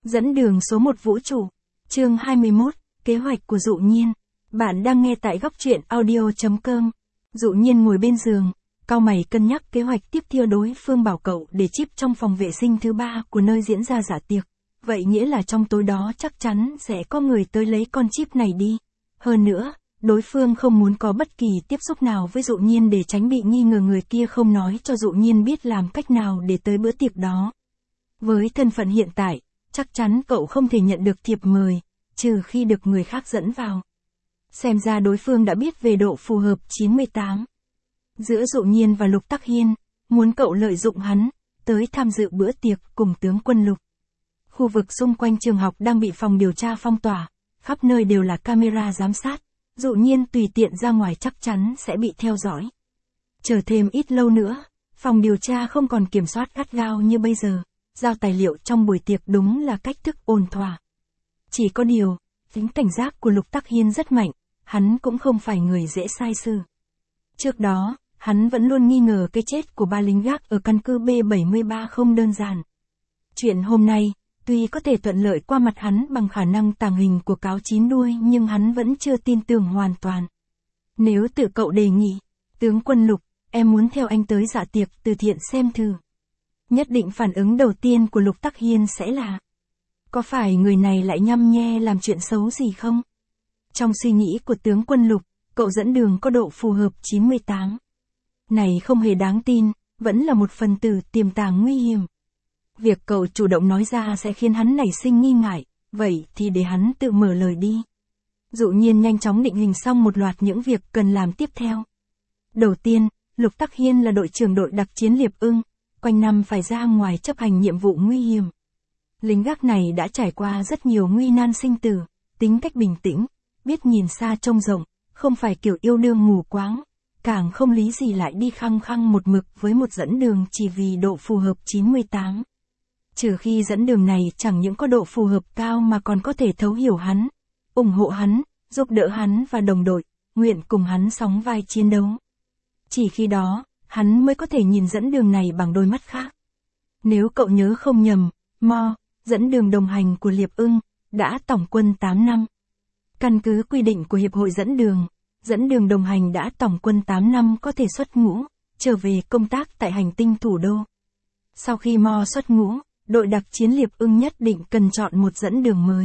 Dẫn đường số 1 vũ trụ. Chương 21, kế hoạch của Dụ Nhiên. Bạn đang nghe tại góc truyện audio.com. Dụ Nhiên ngồi bên giường, cau mày cân nhắc kế hoạch tiếp theo. Đối phương bảo cậu để chip trong phòng vệ sinh thứ 3 của nơi diễn ra dạ tiệc. Vậy nghĩa là trong tối đó chắc chắn sẽ có người tới lấy con chip này đi. Hơn nữa, đối phương không muốn có bất kỳ tiếp xúc nào với Dụ Nhiên để tránh bị nghi ngờ người kia không nói cho Dụ Nhiên biết làm cách nào để tới bữa tiệc đó. Với thân phận hiện tại, chắc chắn cậu không thể nhận được thiệp mời, trừ khi được người khác dẫn vào. Xem ra đối phương đã biết về độ phù hợp 98 giữa Dụ Nhiên và Lục Tắc Hiên, muốn cậu lợi dụng hắn, tới tham dự bữa tiệc cùng tướng quân Lục. Khu vực xung quanh trường học đang bị phòng điều tra phong tỏa, khắp nơi đều là camera giám sát, Dụ Nhiên tùy tiện ra ngoài chắc chắn sẽ bị theo dõi. Chờ thêm ít lâu nữa, phòng điều tra không còn kiểm soát gắt gao như bây giờ. Giao tài liệu trong buổi tiệc đúng là cách thức ổn thỏa. Chỉ có điều, tính cảnh giác của Lục Tắc Hiên rất mạnh, hắn cũng không phải người dễ sai sự. Trước đó, hắn vẫn luôn nghi ngờ cái chết của 3 lính gác ở căn cứ B73 không đơn giản. Chuyện hôm nay, tuy có thể thuận lợi qua mặt hắn bằng khả năng tàng hình của cáo chín đuôi nhưng hắn vẫn chưa tin tưởng hoàn toàn. Nếu tự cậu đề nghị, tướng quân Lục, em muốn theo anh tới dạ tiệc từ thiện xem thử. Nhất định phản ứng đầu tiên của Lục Tắc Hiên sẽ là: có phải người này lại nhăm nhe làm chuyện xấu gì không? Trong suy nghĩ của tướng quân Lục, cậu dẫn đường có độ phù hợp 98. Này không hề đáng tin, vẫn là một phần tử tiềm tàng nguy hiểm. Việc cậu chủ động nói ra sẽ khiến hắn nảy sinh nghi ngại, vậy thì để hắn tự mở lời đi. Dụ Nhiên nhanh chóng định hình xong một loạt những việc cần làm tiếp theo. Đầu tiên, Lục Tắc Hiên là đội trưởng đội đặc chiến Liệp Ưng, quanh năm phải ra ngoài chấp hành nhiệm vụ nguy hiểm. Lính gác này đã trải qua rất nhiều nguy nan sinh tử, tính cách bình tĩnh, biết nhìn xa trông rộng, không phải kiểu yêu đương mù quáng, càng không lý gì lại đi khăng khăng một mực với một dẫn đường chỉ vì độ phù hợp 98. Trừ khi dẫn đường này chẳng những có độ phù hợp cao mà còn có thể thấu hiểu hắn, ủng hộ hắn, giúp đỡ hắn và đồng đội, nguyện cùng hắn sóng vai chiến đấu. Chỉ khi đó, hắn mới có thể nhìn dẫn đường này bằng đôi mắt khác. Nếu cậu nhớ không nhầm, Mo, dẫn đường đồng hành của Liệp Ưng, đã tổng quân 8 năm. Căn cứ quy định của Hiệp hội dẫn đường đồng hành đã tổng quân 8 năm có thể xuất ngũ, trở về công tác tại hành tinh thủ đô. Sau khi Mo xuất ngũ, đội đặc chiến Liệp Ưng nhất định cần chọn một dẫn đường mới.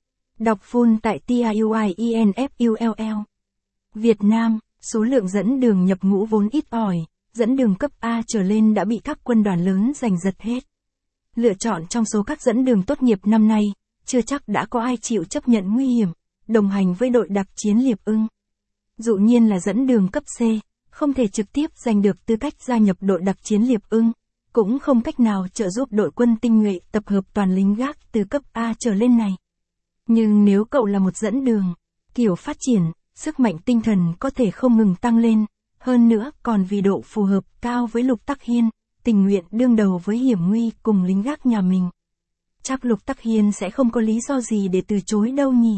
Đọc full tại TIUIENFULL. Việt Nam, số lượng dẫn đường nhập ngũ vốn ít ỏi. Dẫn đường cấp A trở lên đã bị các quân đoàn lớn giành giật hết. Lựa chọn trong số các dẫn đường tốt nghiệp năm nay, chưa chắc đã có ai chịu chấp nhận nguy hiểm, đồng hành với đội đặc chiến Liệp Ưng. Dụ Nhiên là dẫn đường cấp C, không thể trực tiếp giành được tư cách gia nhập đội đặc chiến Liệp Ưng, cũng không cách nào trợ giúp đội quân tinh nhuệ tập hợp toàn lính gác từ cấp A trở lên này. Nhưng nếu cậu là một dẫn đường, kiểu phát triển, sức mạnh tinh thần có thể không ngừng tăng lên. Hơn nữa còn vì độ phù hợp cao với Lục Tắc Hiên, tình nguyện đương đầu với hiểm nguy cùng lính gác nhà mình. Chắc Lục Tắc Hiên sẽ không có lý do gì để từ chối đâu nhỉ.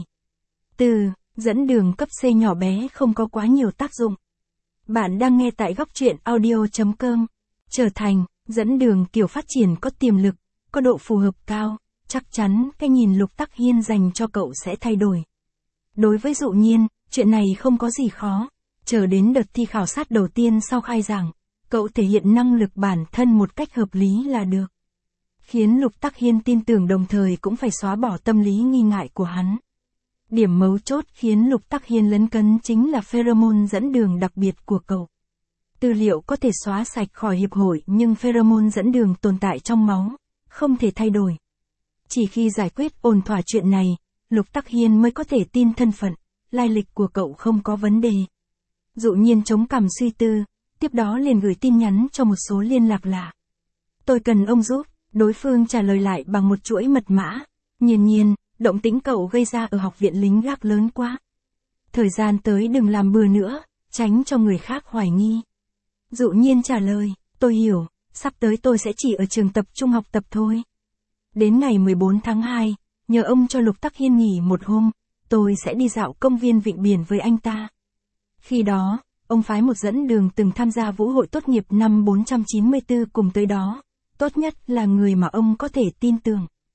Dẫn đường cấp C nhỏ bé không có quá nhiều tác dụng. Bạn đang nghe tại góc truyện audio.com. Trở thành dẫn đường kiểu phát triển có tiềm lực, có độ phù hợp cao, chắc chắn cái nhìn Lục Tắc Hiên dành cho cậu sẽ thay đổi. Đối với Dụ Nhiên, chuyện này không có gì khó. Chờ đến đợt thi khảo sát đầu tiên sau khai giảng, cậu thể hiện năng lực bản thân một cách hợp lý là được. Khiến Lục Tắc Hiên tin tưởng đồng thời cũng phải xóa bỏ tâm lý nghi ngại của hắn. Điểm mấu chốt khiến Lục Tắc Hiên lấn cấn chính là pheromone dẫn đường đặc biệt của cậu. Tư liệu có thể xóa sạch khỏi hiệp hội nhưng pheromone dẫn đường tồn tại trong máu, không thể thay đổi. Chỉ khi giải quyết ổn thỏa chuyện này, Lục Tắc Hiên mới có thể tin thân phận, lai lịch của cậu không có vấn đề. Dụ Nhiên chống cằm suy tư, tiếp đó liền gửi tin nhắn cho một số liên lạc lạ. Tôi cần ông giúp, đối phương trả lời lại bằng một chuỗi mật mã. Nhiên, động tĩnh cậu gây ra ở học viện lính gác lớn quá. Thời gian tới đừng làm bừa nữa, tránh cho người khác hoài nghi. Dụ Nhiên trả lời, tôi hiểu, sắp tới tôi sẽ chỉ ở trường tập trung học tập thôi. Đến ngày 14 tháng 2, nhờ ông cho Lục Tắc Hiên nghỉ một hôm, tôi sẽ đi dạo công viên Vịnh Biển với anh ta. Khi đó, ông phái một dẫn đường từng tham gia vũ hội tốt nghiệp năm 494 cùng tới đó, tốt nhất là người mà ông có thể tin tưởng.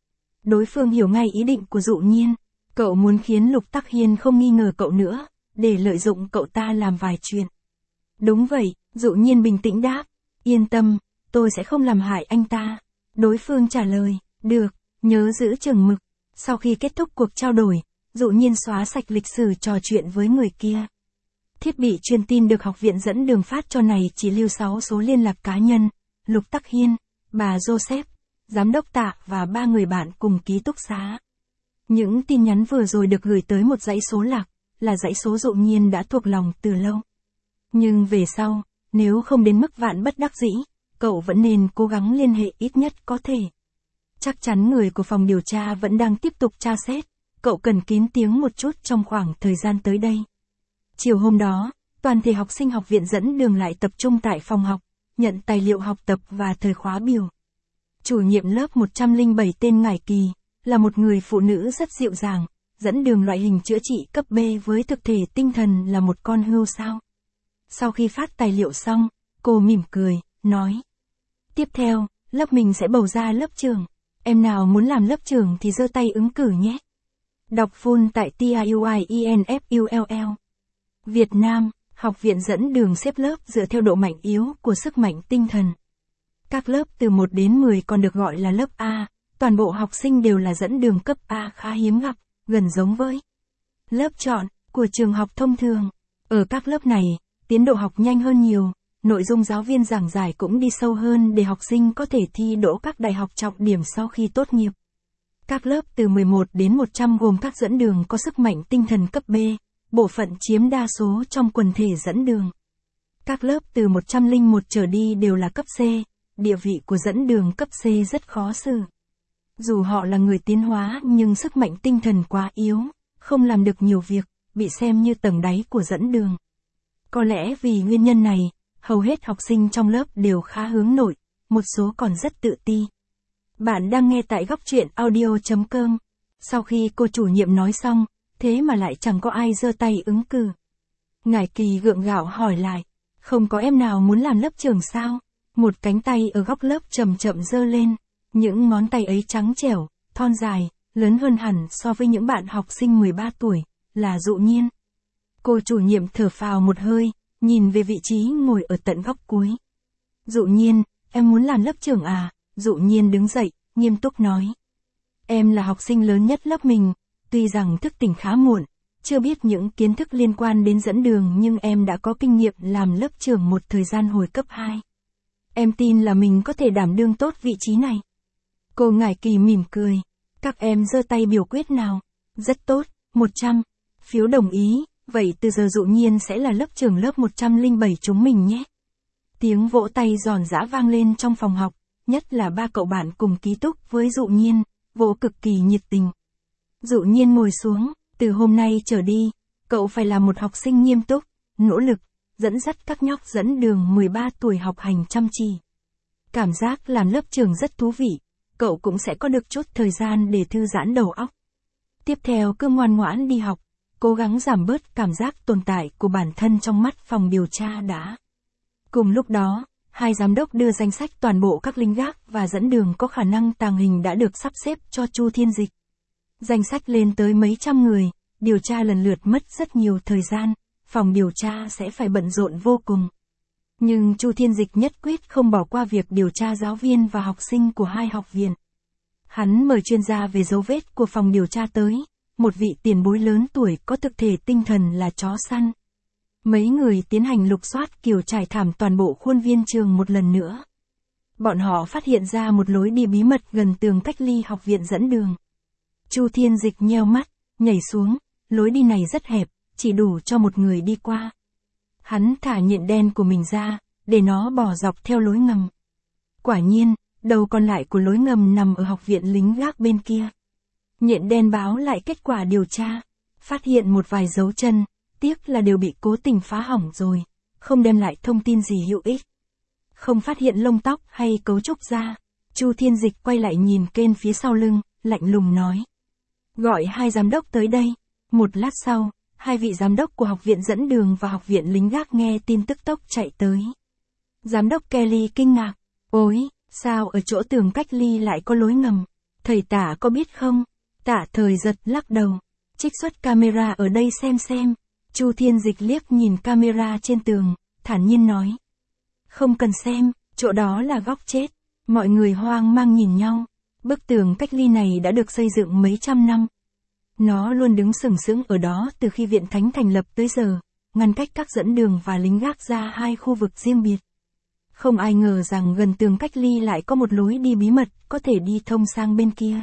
Đối phương hiểu ngay ý định của Dụ Nhiên. Cậu muốn khiến Lục Tắc Hiên không nghi ngờ cậu nữa, để lợi dụng cậu ta làm vài chuyện. Đúng vậy, Dụ Nhiên bình tĩnh đáp. Yên tâm, tôi sẽ không làm hại anh ta. Đối phương trả lời, được, nhớ giữ chừng mực. Sau khi kết thúc cuộc trao đổi, Dụ Nhiên xóa sạch lịch sử trò chuyện với người kia. Thiết bị truyền tin được học viện dẫn đường phát cho này chỉ lưu 6 số liên lạc cá nhân, Lục Tắc Hiên, bà Joseph, giám đốc Tạ và 3 người bạn cùng ký túc xá. Những tin nhắn vừa rồi được gửi tới một dãy số lạc, là dãy số Dụ Nhiên đã thuộc lòng từ lâu. Nhưng về sau, nếu không đến mức vạn bất đắc dĩ, cậu vẫn nên cố gắng liên hệ ít nhất có thể. Chắc chắn người của phòng điều tra vẫn đang tiếp tục tra xét, cậu cần kín tiếng một chút trong khoảng thời gian tới đây. Chiều hôm đó, toàn thể học sinh học viện dẫn đường lại tập trung tại phòng học, nhận tài liệu học tập và thời khóa biểu. Chủ nhiệm lớp 107 tên Ngải Kỳ, là một người phụ nữ rất dịu dàng, dẫn đường loại hình chữa trị cấp B với thực thể tinh thần là một con hươu sao. Sau khi phát tài liệu xong, cô mỉm cười, nói. Tiếp theo, lớp mình sẽ bầu ra lớp trưởng. Em nào muốn làm lớp trưởng thì giơ tay ứng cử nhé. Đọc full tại TIUIENFULL. Việt Nam, học viện dẫn đường xếp lớp dựa theo độ mạnh yếu của sức mạnh tinh thần. Các lớp từ 1 đến 10 còn được gọi là lớp A, toàn bộ học sinh đều là dẫn đường cấp A khá hiếm gặp, gần giống với lớp chọn của trường học thông thường. Ở các lớp này, tiến độ học nhanh hơn nhiều, nội dung giáo viên giảng giải cũng đi sâu hơn để học sinh có thể thi đỗ các đại học trọng điểm sau khi tốt nghiệp. Các lớp từ 11 đến 100 gồm các dẫn đường có sức mạnh tinh thần cấp B, bộ phận chiếm đa số trong quần thể dẫn đường. Các lớp từ 101 trở đi đều là cấp C, địa vị của dẫn đường cấp C rất khó xử. Dù họ là người tiến hóa nhưng sức mạnh tinh thần quá yếu, không làm được nhiều việc, bị xem như tầng đáy của dẫn đường. Có lẽ vì nguyên nhân này, hầu hết học sinh trong lớp đều khá hướng nội, một số còn rất tự ti. Bạn đang nghe tại góc truyện audio.com. Sau khi cô chủ nhiệm nói xong, thế mà lại chẳng có ai giơ tay ứng cử. Ngải Kỳ gượng gạo hỏi lại, không có em nào muốn làm lớp trưởng sao? Một cánh tay ở góc lớp chậm chậm giơ lên, những ngón tay ấy trắng trẻo, thon dài, lớn hơn hẳn so với những bạn học sinh 13 tuổi, là Dụ Nhiên. Cô chủ nhiệm thở phào một hơi, nhìn về vị trí ngồi ở tận góc cuối. Dụ Nhiên, em muốn làm lớp trưởng à? Dụ Nhiên đứng dậy, nghiêm túc nói. Em là học sinh lớn nhất lớp mình, tuy rằng thức tỉnh khá muộn, chưa biết những kiến thức liên quan đến dẫn đường nhưng em đã có kinh nghiệm làm lớp trưởng một thời gian hồi cấp 2. Em tin là mình có thể đảm đương tốt vị trí này. Cô Ngải Kỳ mỉm cười. Các em giơ tay biểu quyết nào. Rất tốt, 100. Phiếu đồng ý, vậy từ giờ Dụ Nhiên sẽ là lớp trưởng lớp 107 chúng mình nhé. Tiếng vỗ tay giòn giã vang lên trong phòng học, nhất là 3 cậu bạn cùng ký túc với Dụ Nhiên, vỗ cực kỳ nhiệt tình. Dụ Nhiên ngồi xuống, từ hôm nay trở đi, cậu phải là một học sinh nghiêm túc, nỗ lực, dẫn dắt các nhóc dẫn đường 13 tuổi học hành chăm chỉ. Cảm giác làm lớp trưởng rất thú vị, cậu cũng sẽ có được chút thời gian để thư giãn đầu óc. Tiếp theo cứ ngoan ngoãn đi học, cố gắng giảm bớt cảm giác tồn tại của bản thân trong mắt phòng điều tra đã. Cùng lúc đó, hai giám đốc đưa danh sách toàn bộ các lính gác và dẫn đường có khả năng tàng hình đã được sắp xếp cho Chu Thiên Dịch. Danh sách lên tới mấy trăm người, điều tra lần lượt mất rất nhiều thời gian, phòng điều tra sẽ phải bận rộn vô cùng. Nhưng Chu Thiên Dịch nhất quyết không bỏ qua việc điều tra giáo viên và học sinh của hai học viện. Hắn mời chuyên gia về dấu vết của phòng điều tra tới, một vị tiền bối lớn tuổi có thực thể tinh thần là chó săn. Mấy người tiến hành lục soát kiểu trải thảm toàn bộ khuôn viên trường một lần nữa. Bọn họ phát hiện ra một lối đi bí mật gần tường cách ly học viện dẫn đường. Chu Thiên Dịch nheo mắt, nhảy xuống, lối đi này rất hẹp, chỉ đủ cho một người đi qua. Hắn thả nhện đen của mình ra, để nó bò dọc theo lối ngầm. Quả nhiên, đầu còn lại của lối ngầm nằm ở học viện lính gác bên kia. Nhện đen báo lại kết quả điều tra, phát hiện một vài dấu chân, tiếc là đều bị cố tình phá hỏng rồi, không đem lại thông tin gì hữu ích. Không phát hiện lông tóc hay cấu trúc da. Chu Thiên Dịch quay lại nhìn kênh phía sau lưng, lạnh lùng nói. Gọi hai giám đốc tới đây. Một lát sau, hai vị giám đốc của học viện dẫn đường và học viện lính gác nghe tin tức tốc chạy tới. Giám đốc Kelly kinh ngạc. Ôi, sao ở chỗ tường cách ly lại có lối ngầm? Thầy Tạ có biết không? Tạ Thời Giật lắc đầu. Trích xuất camera ở đây xem. Chu Thiên Dịch liếc nhìn camera trên tường, thản nhiên nói. Không cần xem, chỗ đó là góc chết. Mọi người hoang mang nhìn nhau. Bức tường cách ly này đã được xây dựng mấy trăm năm. Nó luôn đứng sừng sững ở đó từ khi viện thánh thành lập tới giờ, ngăn cách các dẫn đường và lính gác ra hai khu vực riêng biệt. Không ai ngờ rằng gần tường cách ly lại có một lối đi bí mật, có thể đi thông sang bên kia.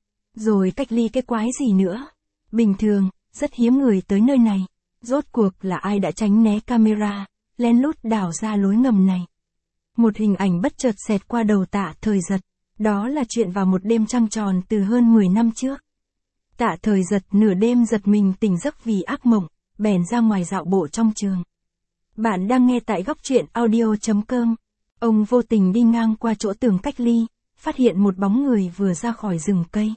Rồi cách ly cái quái gì nữa? Bình thường, rất hiếm người tới nơi này. Rốt cuộc là ai đã tránh né camera, lén lút đào ra lối ngầm này. Một hình ảnh bất chợt xẹt qua đầu Tạ Thời Giật. Đó là chuyện vào một đêm trăng tròn từ hơn 10 năm trước. Tạ Thời Giật nửa đêm giật mình tỉnh giấc vì ác mộng, bèn ra ngoài dạo bộ trong trường. Bạn đang nghe tại góc truyện audio.com. Ông vô tình đi ngang qua chỗ tường cách ly, phát hiện một bóng người vừa ra khỏi rừng cây.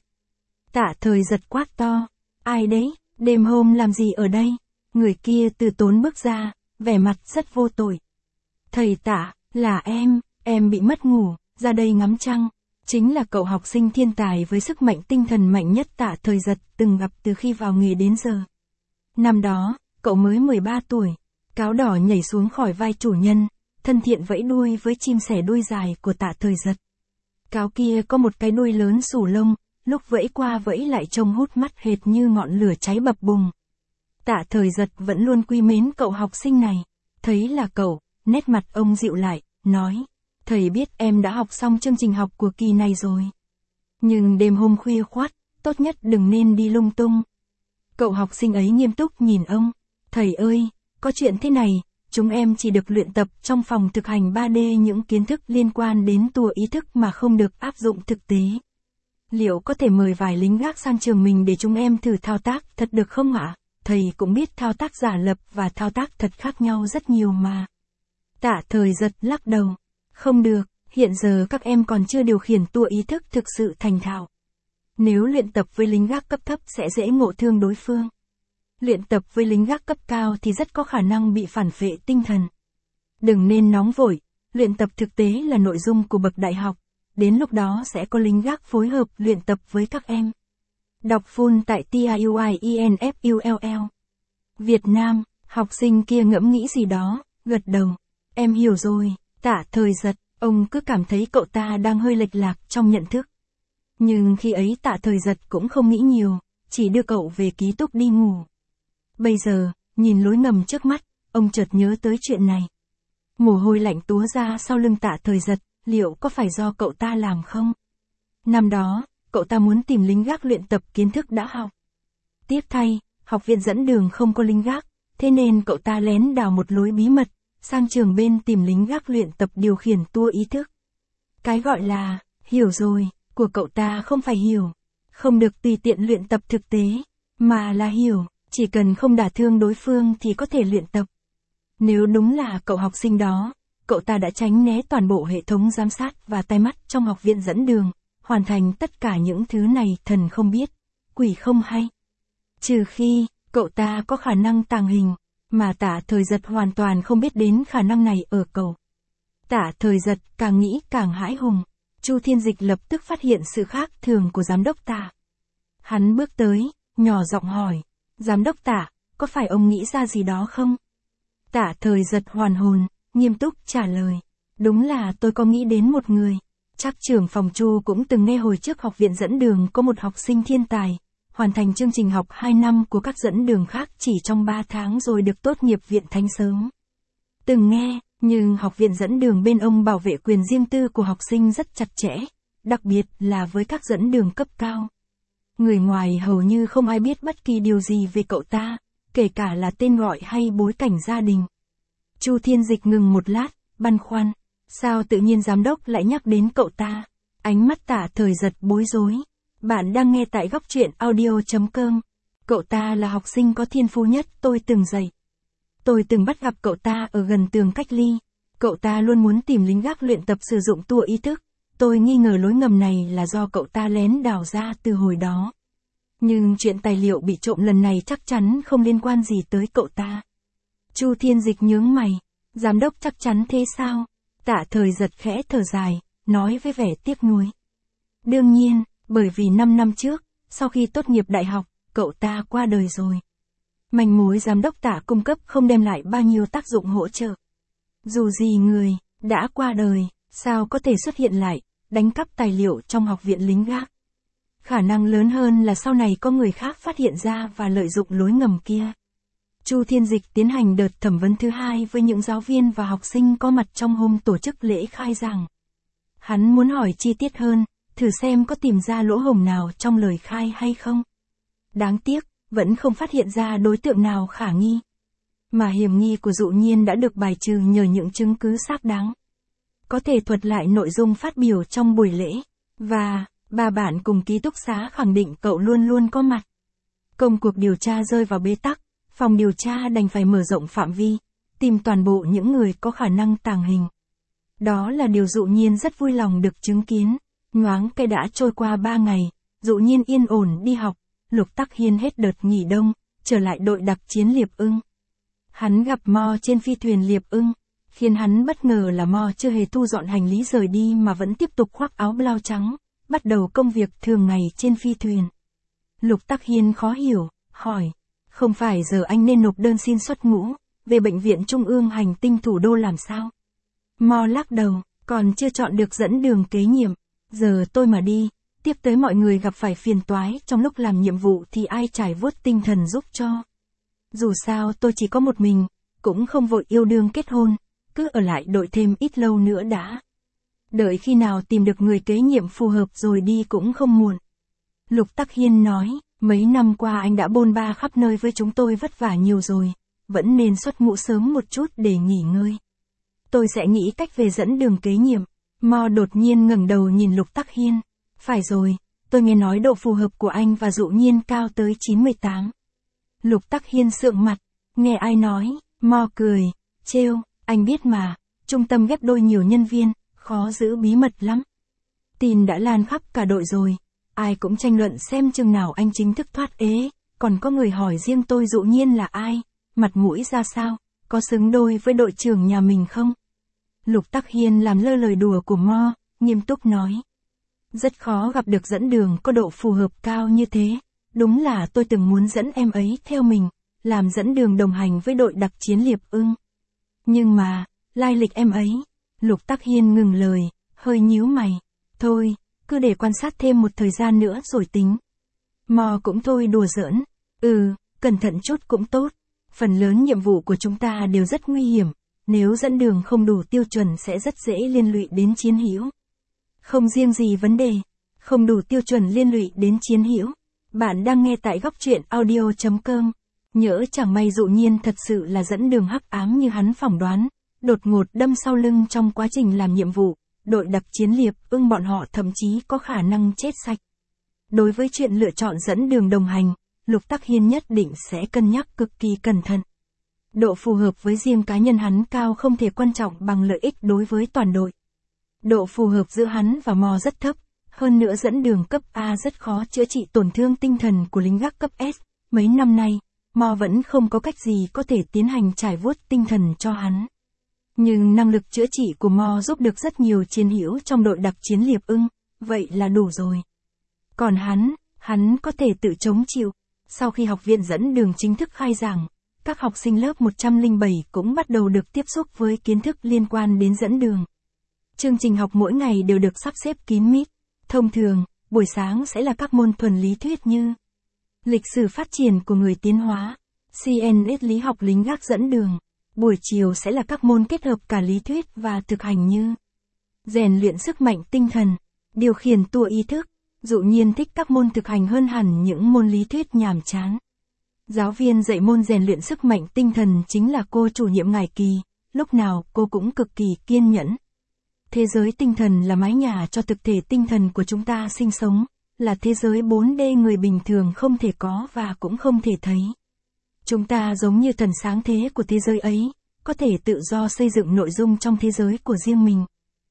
Tạ Thời Giật quát to. Ai đấy, đêm hôm làm gì ở đây? Người kia từ tốn bước ra, vẻ mặt rất vô tội. Thầy Tạ, là em bị mất ngủ, ra đây ngắm trăng. Chính là cậu học sinh thiên tài với sức mạnh tinh thần mạnh nhất Tạ Thời Giật từng gặp từ khi vào nghề đến giờ. Năm đó, cậu mới 13 tuổi, cáo đỏ nhảy xuống khỏi vai chủ nhân, thân thiện vẫy đuôi với chim sẻ đuôi dài của Tạ Thời Giật. Cáo kia có một cái đuôi lớn xù lông, lúc vẫy qua vẫy lại trông hút mắt hệt như ngọn lửa cháy bập bùng. Tạ Thời Giật vẫn luôn quý mến cậu học sinh này. Thấy là cậu, nét mặt ông dịu lại, nói. Thầy biết em đã học xong chương trình học của kỳ này rồi. Nhưng đêm hôm khuya khoắt, tốt nhất đừng nên đi lung tung. Cậu học sinh ấy nghiêm túc nhìn ông. Thầy ơi, có chuyện thế này, chúng em chỉ được luyện tập trong phòng thực hành 3D những kiến thức liên quan đến tua ý thức mà không được áp dụng thực tế. Liệu có thể mời vài lính gác sang trường mình để chúng em thử thao tác thật được không ạ? Thầy cũng biết thao tác giả lập và thao tác thật khác nhau rất nhiều mà. Tạ Thời Giật lắc đầu. Không được, hiện giờ các em còn chưa điều khiển tua ý thức thực sự thành thạo. Nếu luyện tập với lính gác cấp thấp sẽ dễ ngộ thương đối phương. Luyện tập với lính gác cấp cao thì rất có khả năng bị phản phệ tinh thần. Đừng nên nóng vội, luyện tập thực tế là nội dung của bậc đại học. Đến lúc đó sẽ có lính gác phối hợp luyện tập với các em. Đọc full tại TIUIENFULL. Việt Nam, học sinh kia ngẫm nghĩ gì đó, gật đầu. Em hiểu rồi, Tạ Thời Giật, ông cứ cảm thấy cậu ta đang hơi lệch lạc trong nhận thức. Nhưng khi ấy Tạ Thời Giật cũng không nghĩ nhiều, chỉ đưa cậu về ký túc đi ngủ. Bây giờ, nhìn lối ngầm trước mắt, ông chợt nhớ tới chuyện này. Mồ hôi lạnh túa ra sau lưng Tạ Thời Giật, liệu có phải do cậu ta làm không? Năm đó, cậu ta muốn tìm lính gác luyện tập kiến thức đã học. Tiếc thay, học viện dẫn đường không có lính gác, thế nên cậu ta lén đào một lối bí mật, sang trường bên tìm lính gác luyện tập điều khiển tua ý thức. Cái gọi là, hiểu rồi, của cậu ta không phải hiểu, không được tùy tiện luyện tập thực tế, mà là hiểu, chỉ cần không đả thương đối phương thì có thể luyện tập. Nếu đúng là cậu học sinh đó, cậu ta đã tránh né toàn bộ hệ thống giám sát và tai mắt trong học viện dẫn đường, hoàn thành tất cả những thứ này thần không biết, quỷ không hay. Trừ khi, cậu ta có khả năng tàng hình, mà Tạ Thời Giật hoàn toàn không biết đến khả năng này ở cậu. Tạ Thời Giật càng nghĩ càng hãi hùng. Chu Thiên Dịch lập tức phát hiện sự khác thường của giám đốc Tạ. Hắn bước tới, nhỏ giọng hỏi. Giám đốc Tạ, có phải ông nghĩ ra gì đó không? Tạ Thời Giật hoàn hồn, nghiêm túc trả lời. Đúng là tôi có nghĩ đến một người. Chắc trưởng phòng Chu cũng từng nghe hồi trước học viện dẫn đường có một học sinh thiên tài, hoàn thành chương trình học 2 năm của các dẫn đường khác chỉ trong 3 tháng rồi được tốt nghiệp viện thánh sớm. Từng nghe, nhưng học viện dẫn đường bên ông bảo vệ quyền riêng tư của học sinh rất chặt chẽ, đặc biệt là với các dẫn đường cấp cao. Người ngoài hầu như không ai biết bất kỳ điều gì về cậu ta, kể cả là tên gọi hay bối cảnh gia đình. Chu Thiên Dịch ngừng một lát, băn khoăn. Sao tự nhiên giám đốc lại nhắc đến cậu ta? Ánh mắt Tạ Thời Giật bối rối. Bạn đang nghe tại góc truyện audio.com. Cậu ta là học sinh có thiên phú nhất tôi từng dạy. Tôi từng bắt gặp cậu ta ở gần tường cách ly. Cậu ta luôn muốn tìm lính gác luyện tập sử dụng tua ý thức. Tôi nghi ngờ lối ngầm này là do cậu ta lén đào ra từ hồi đó. Nhưng chuyện tài liệu bị trộm lần này chắc chắn không liên quan gì tới cậu ta. Chu Thiên Dịch nhướng mày. Giám đốc chắc chắn thế sao? Tạ Thời Giật khẽ thở dài, nói với vẻ tiếc nuối. Đương nhiên, Bởi vì 5 năm trước, sau khi tốt nghiệp đại học, cậu ta qua đời rồi. Manh mối giám đốc Tạ cung cấp không đem lại bao nhiêu tác dụng hỗ trợ. Dù gì người đã qua đời, sao có thể xuất hiện lại, đánh cắp tài liệu trong học viện lính gác. Khả năng lớn hơn là sau này có người khác phát hiện ra và lợi dụng lối ngầm kia. Chu Thiên Dịch tiến hành đợt thẩm vấn thứ 2 với những giáo viên và học sinh có mặt trong hôm tổ chức lễ khai giảng. Hắn muốn hỏi chi tiết hơn, thử xem có tìm ra lỗ hổng nào trong lời khai hay không. Đáng tiếc, vẫn không phát hiện ra đối tượng nào khả nghi. Mà hiểm nghi của Dụ Nhiên đã được bài trừ nhờ những chứng cứ xác đáng. Có thể thuật lại nội dung phát biểu trong buổi lễ, và ba bạn cùng ký túc xá khẳng định cậu luôn luôn có mặt. Công cuộc điều tra rơi vào bế tắc, phòng điều tra đành phải mở rộng phạm vi, tìm toàn bộ những người có khả năng tàng hình. Đó là điều Dụ Nhiên rất vui lòng được chứng kiến. Nhoáng cái đã trôi qua 3 ngày, Dụ Nhiên yên ổn đi học, Lục Tắc Hiên hết đợt nghỉ đông, trở lại đội đặc chiến Liệp Ưng. Hắn gặp Mo trên phi thuyền Liệp Ưng, khiến hắn bất ngờ là Mo chưa hề thu dọn hành lý rời đi mà vẫn tiếp tục khoác áo blau trắng, bắt đầu công việc thường ngày trên phi thuyền. Lục Tắc Hiên khó hiểu, hỏi, không phải giờ anh nên nộp đơn xin xuất ngũ, về bệnh viện Trung ương hành tinh thủ đô làm sao? Mo lắc đầu, còn chưa chọn được dẫn đường kế nhiệm, giờ tôi mà đi, tiếp tới mọi người gặp phải phiền toái trong lúc làm nhiệm vụ thì ai trải vuốt tinh thần giúp cho. Dù sao tôi chỉ có một mình, cũng không vội yêu đương kết hôn, cứ ở lại đội thêm ít lâu nữa đã. Đợi khi nào tìm được người kế nhiệm phù hợp rồi đi cũng không muộn. Lục Tắc Hiên nói, mấy năm qua anh đã bôn ba khắp nơi với chúng tôi vất vả nhiều rồi, vẫn nên xuất ngũ sớm một chút để nghỉ ngơi. Tôi sẽ nghĩ cách về dẫn đường kế nhiệm. Mo đột nhiên ngẩng đầu nhìn Lục Tắc Hiên. Phải rồi, tôi nghe nói độ phù hợp của anh và Dụ Nhiên cao tới 98. Lục Tắc Hiên sượng mặt, nghe ai nói, Mo cười, trêu, anh biết mà, trung tâm ghép đôi nhiều nhân viên, khó giữ bí mật lắm. Tin đã lan khắp cả đội rồi, ai cũng tranh luận xem chừng nào anh chính thức thoát ế, còn có người hỏi riêng tôi Dụ Nhiên là ai, mặt mũi ra sao, có xứng đôi với đội trưởng nhà mình không? Lục Tắc Hiên làm lơ lời đùa của Mo, nghiêm túc nói. Rất khó gặp được dẫn đường có độ phù hợp cao như thế, đúng là tôi từng muốn dẫn em ấy theo mình, làm dẫn đường đồng hành với đội đặc chiến Liệp Ưng. Nhưng mà, lai lịch em ấy, Lục Tắc Hiên ngừng lời, hơi nhíu mày, thôi, cứ để quan sát thêm một thời gian nữa rồi tính. Mo cũng thôi đùa giỡn, cẩn thận chút cũng tốt, phần lớn nhiệm vụ của chúng ta đều rất nguy hiểm. Nếu dẫn đường không đủ tiêu chuẩn sẽ rất dễ liên lụy đến chiến hữu. Không riêng gì vấn đề, không đủ tiêu chuẩn liên lụy đến chiến hữu. Bạn đang nghe tại góc truyện audio.com. Nhỡ chẳng may Dụ Nhiên thật sự là dẫn đường hắc ám như hắn phỏng đoán, đột ngột đâm sau lưng trong quá trình làm nhiệm vụ, đội đặc chiến Liệp Ưng bọn họ thậm chí có khả năng chết sạch. Đối với chuyện lựa chọn dẫn đường đồng hành, Lục Tắc Hiên nhất định sẽ cân nhắc cực kỳ cẩn thận. Độ phù hợp với riêng cá nhân hắn cao không thể quan trọng bằng lợi ích đối với toàn đội. Độ phù hợp giữa hắn và Mo rất thấp, hơn nữa dẫn đường cấp A rất khó chữa trị tổn thương tinh thần của lính gác cấp S. Mấy năm nay, Mo vẫn không có cách gì có thể tiến hành trải vuốt tinh thần cho hắn. Nhưng năng lực chữa trị của Mo giúp được rất nhiều chiến hữu trong đội đặc chiến Liệp Ưng, vậy là đủ rồi. Còn hắn có thể tự chống chịu. Sau khi học viện dẫn đường chính thức khai giảng, các học sinh lớp 107 cũng bắt đầu được tiếp xúc với kiến thức liên quan đến dẫn đường. Chương trình học mỗi ngày đều được sắp xếp kín mít. Thông thường, buổi sáng sẽ là các môn thuần lý thuyết như lịch sử phát triển của người tiến hóa, CNS lý học lính gác dẫn đường. Buổi chiều sẽ là các môn kết hợp cả lý thuyết và thực hành như rèn luyện sức mạnh tinh thần, điều khiển tua ý thức. Dụ Nhiên thích các môn thực hành hơn hẳn những môn lý thuyết nhàm chán. Giáo viên dạy môn rèn luyện sức mạnh tinh thần chính là cô chủ nhiệm Ngải Kỳ, lúc nào cô cũng cực kỳ kiên nhẫn. Thế giới tinh thần là mái nhà cho thực thể tinh thần của chúng ta sinh sống, là thế giới 4D người bình thường không thể có và cũng không thể thấy. Chúng ta giống như thần sáng thế của thế giới ấy, có thể tự do xây dựng nội dung trong thế giới của riêng mình.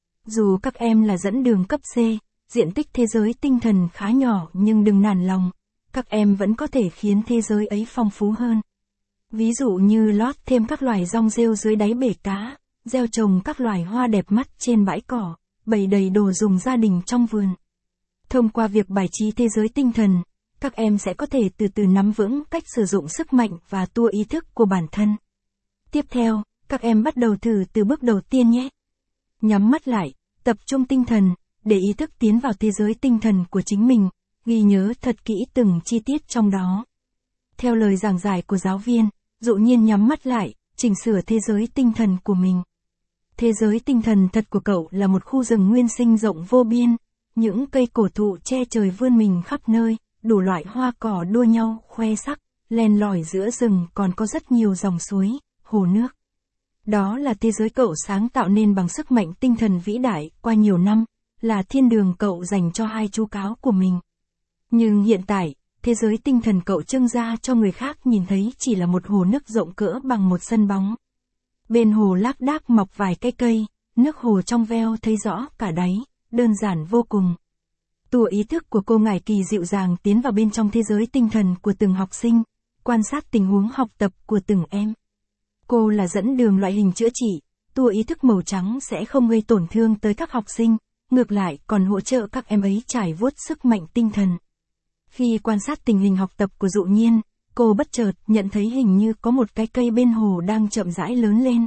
Dù các em là dẫn đường cấp C, diện tích thế giới tinh thần khá nhỏ nhưng đừng nản lòng, các em vẫn có thể khiến thế giới ấy phong phú hơn. Ví dụ như lót thêm các loài rong rêu dưới đáy bể cá, gieo trồng các loài hoa đẹp mắt trên bãi cỏ, bày đầy đồ dùng gia đình trong vườn. Thông qua việc bài trí thế giới tinh thần, các em sẽ có thể từ từ nắm vững cách sử dụng sức mạnh và tua ý thức của bản thân. Tiếp theo, các em bắt đầu thử từ bước đầu tiên nhé. Nhắm mắt lại, tập trung tinh thần, để ý thức tiến vào thế giới tinh thần của chính mình, ghi nhớ thật kỹ từng chi tiết trong đó. Theo lời giảng giải của giáo viên, Dụ Nhiên nhắm mắt lại, chỉnh sửa thế giới tinh thần của mình. Thế giới tinh thần thật của cậu là một khu rừng nguyên sinh rộng vô biên, những cây cổ thụ che trời vươn mình khắp nơi, đủ loại hoa cỏ đua nhau, khoe sắc, len lỏi giữa rừng còn có rất nhiều dòng suối, hồ nước. Đó là thế giới cậu sáng tạo nên bằng sức mạnh tinh thần vĩ đại qua nhiều năm, là thiên đường cậu dành cho hai chú cáo của mình. Nhưng hiện tại, thế giới tinh thần cậu trưng ra cho người khác nhìn thấy chỉ là một hồ nước rộng cỡ bằng một sân bóng. Bên hồ lác đác mọc vài cái cây, nước hồ trong veo thấy rõ cả đáy, đơn giản vô cùng. Tua ý thức của cô Ngải Kỳ dịu dàng tiến vào bên trong thế giới tinh thần của từng học sinh, quan sát tình huống học tập của từng em. Cô là dẫn đường loại hình chữa trị, tua ý thức màu trắng sẽ không gây tổn thương tới các học sinh, ngược lại còn hỗ trợ các em ấy trải vuốt sức mạnh tinh thần. Khi quan sát tình hình học tập của Dụ Nhiên, cô bất chợt nhận thấy hình như có một cái cây bên hồ đang chậm rãi lớn lên.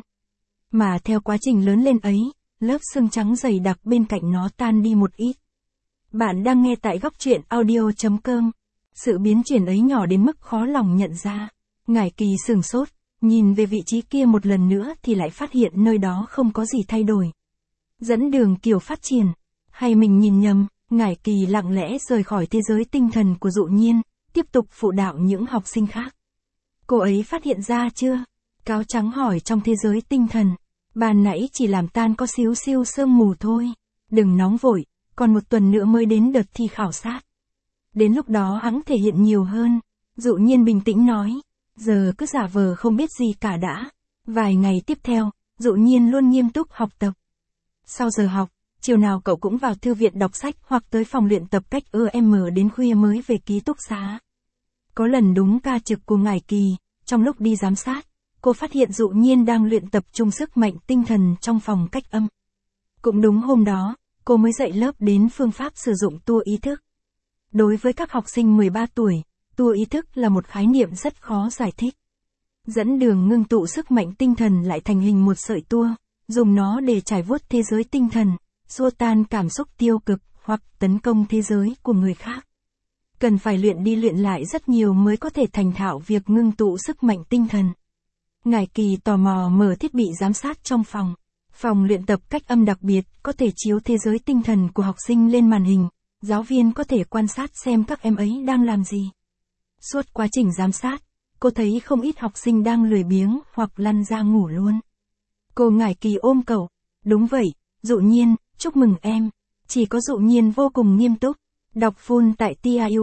Mà theo quá trình lớn lên ấy, lớp xương trắng dày đặc bên cạnh nó tan đi một ít. Bạn đang nghe tại góc truyện audio.com. Sự biến chuyển ấy nhỏ đến mức khó lòng nhận ra. Ngải Kỳ sửng sốt, nhìn về vị trí kia một lần nữa thì lại phát hiện nơi đó không có gì thay đổi. Dẫn đường kiểu phát triển. Hay mình nhìn nhầm, Ngải Kỳ lặng lẽ rời khỏi thế giới tinh thần của Dụ Nhiên, tiếp tục phụ đạo những học sinh khác. Cô ấy phát hiện ra chưa? Cáo trắng hỏi trong thế giới tinh thần. Ban nãy chỉ làm tan có xíu xiu sương mù thôi. Đừng nóng vội, còn một tuần nữa mới đến đợt thi khảo sát. Đến lúc đó hắn thể hiện nhiều hơn. Dụ Nhiên bình tĩnh nói. Giờ cứ giả vờ không biết gì cả đã. Vài ngày tiếp theo, Dụ Nhiên luôn nghiêm túc học tập. Sau giờ học, chiều nào cậu cũng vào thư viện đọc sách hoặc tới phòng luyện tập cách đến khuya mới về ký túc xá. Có lần đúng ca trực của Ngải Kỳ, trong lúc đi giám sát, cô phát hiện Dụ Nhiên đang luyện tập trung sức mạnh tinh thần trong phòng cách âm. Cũng đúng hôm đó, cô mới dạy lớp đến phương pháp sử dụng tua ý thức. Đối với các học sinh 13 tuổi, tua ý thức là một khái niệm rất khó giải thích. Dẫn đường ngưng tụ sức mạnh tinh thần lại thành hình một sợi tua, dùng nó để trải vuốt thế giới tinh thần, xua tan cảm xúc tiêu cực hoặc tấn công thế giới của người khác. Cần phải luyện đi luyện lại rất nhiều mới có thể thành thạo việc ngưng tụ sức mạnh tinh thần. Ngải Kỳ tò mò mở thiết bị giám sát trong phòng. Phòng luyện tập cách âm đặc biệt có thể chiếu thế giới tinh thần của học sinh lên màn hình, giáo viên có thể quan sát xem các em ấy đang làm gì. Suốt quá trình giám sát, cô thấy không ít học sinh đang lười biếng hoặc lăn ra ngủ luôn. Cô Ngải Kỳ ôm cậu. Đúng vậy, Dụ Nhiên, chúc mừng em. Chỉ có Dụ Nhiên vô cùng nghiêm túc. Đọc full tại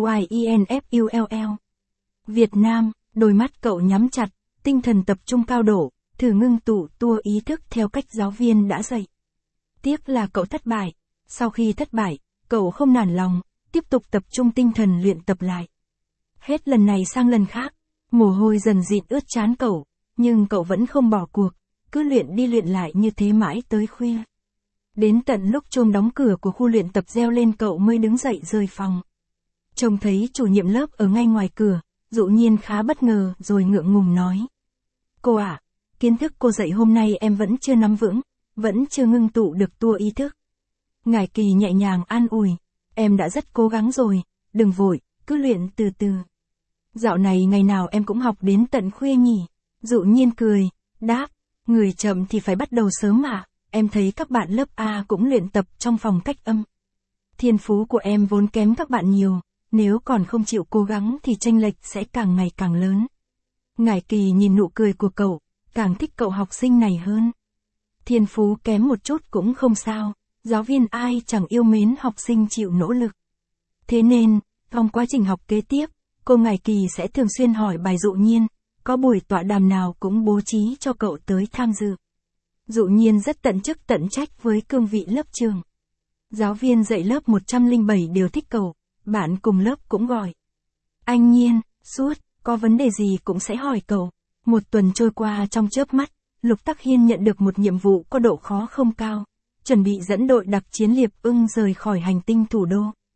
TIUIENFULL. Việt Nam, đôi mắt cậu nhắm chặt, tinh thần tập trung cao độ, thử ngưng tụ tua ý thức theo cách giáo viên đã dạy. Tiếc là cậu thất bại. Sau khi thất bại, cậu không nản lòng, tiếp tục tập trung tinh thần luyện tập lại. Hết lần này sang lần khác, mồ hôi dần dịn ướt trán cậu, nhưng cậu vẫn không bỏ cuộc, cứ luyện đi luyện lại như thế mãi tới khuya. Đến tận lúc chuông đóng cửa của khu luyện tập reo lên cậu mới đứng dậy rời phòng. Trông thấy chủ nhiệm lớp ở ngay ngoài cửa, Dụ Nhiên khá bất ngờ rồi ngượng ngùng nói. Cô ạ, kiến thức cô dạy hôm nay em vẫn chưa nắm vững, vẫn chưa ngưng tụ được tua ý thức. Ngải Kỳ nhẹ nhàng an ủi, em đã rất cố gắng rồi, đừng vội, cứ luyện từ từ. Dạo này ngày nào em cũng học đến tận khuya nhỉ? Dụ Nhiên cười, đáp, người chậm thì phải bắt đầu sớm mà, em thấy các bạn lớp A cũng luyện tập trong phòng cách âm. Thiên phú của em vốn kém các bạn nhiều, nếu còn không chịu cố gắng thì chênh lệch sẽ càng ngày càng lớn. Ngải Kỳ nhìn nụ cười của cậu, càng thích cậu học sinh này hơn. Thiên phú kém một chút cũng không sao, giáo viên ai chẳng yêu mến học sinh chịu nỗ lực. Thế nên, trong quá trình học kế tiếp, cô Ngải Kỳ sẽ thường xuyên hỏi bài Dụ Nhiên, có buổi tọa đàm nào cũng bố trí cho cậu tới tham dự. Dụ Nhiên rất tận chức tận trách với cương vị lớp trường. Giáo viên dạy lớp 107 đều thích cậu, bạn cùng lớp cũng gọi. Anh Nhiên, suốt, có vấn đề gì cũng sẽ hỏi cậu. Một tuần trôi qua trong chớp mắt, Lục Tắc Hiên nhận được một nhiệm vụ có độ khó không cao, chuẩn bị dẫn đội đặc chiến Liệp Ưng rời khỏi hành tinh thủ đô.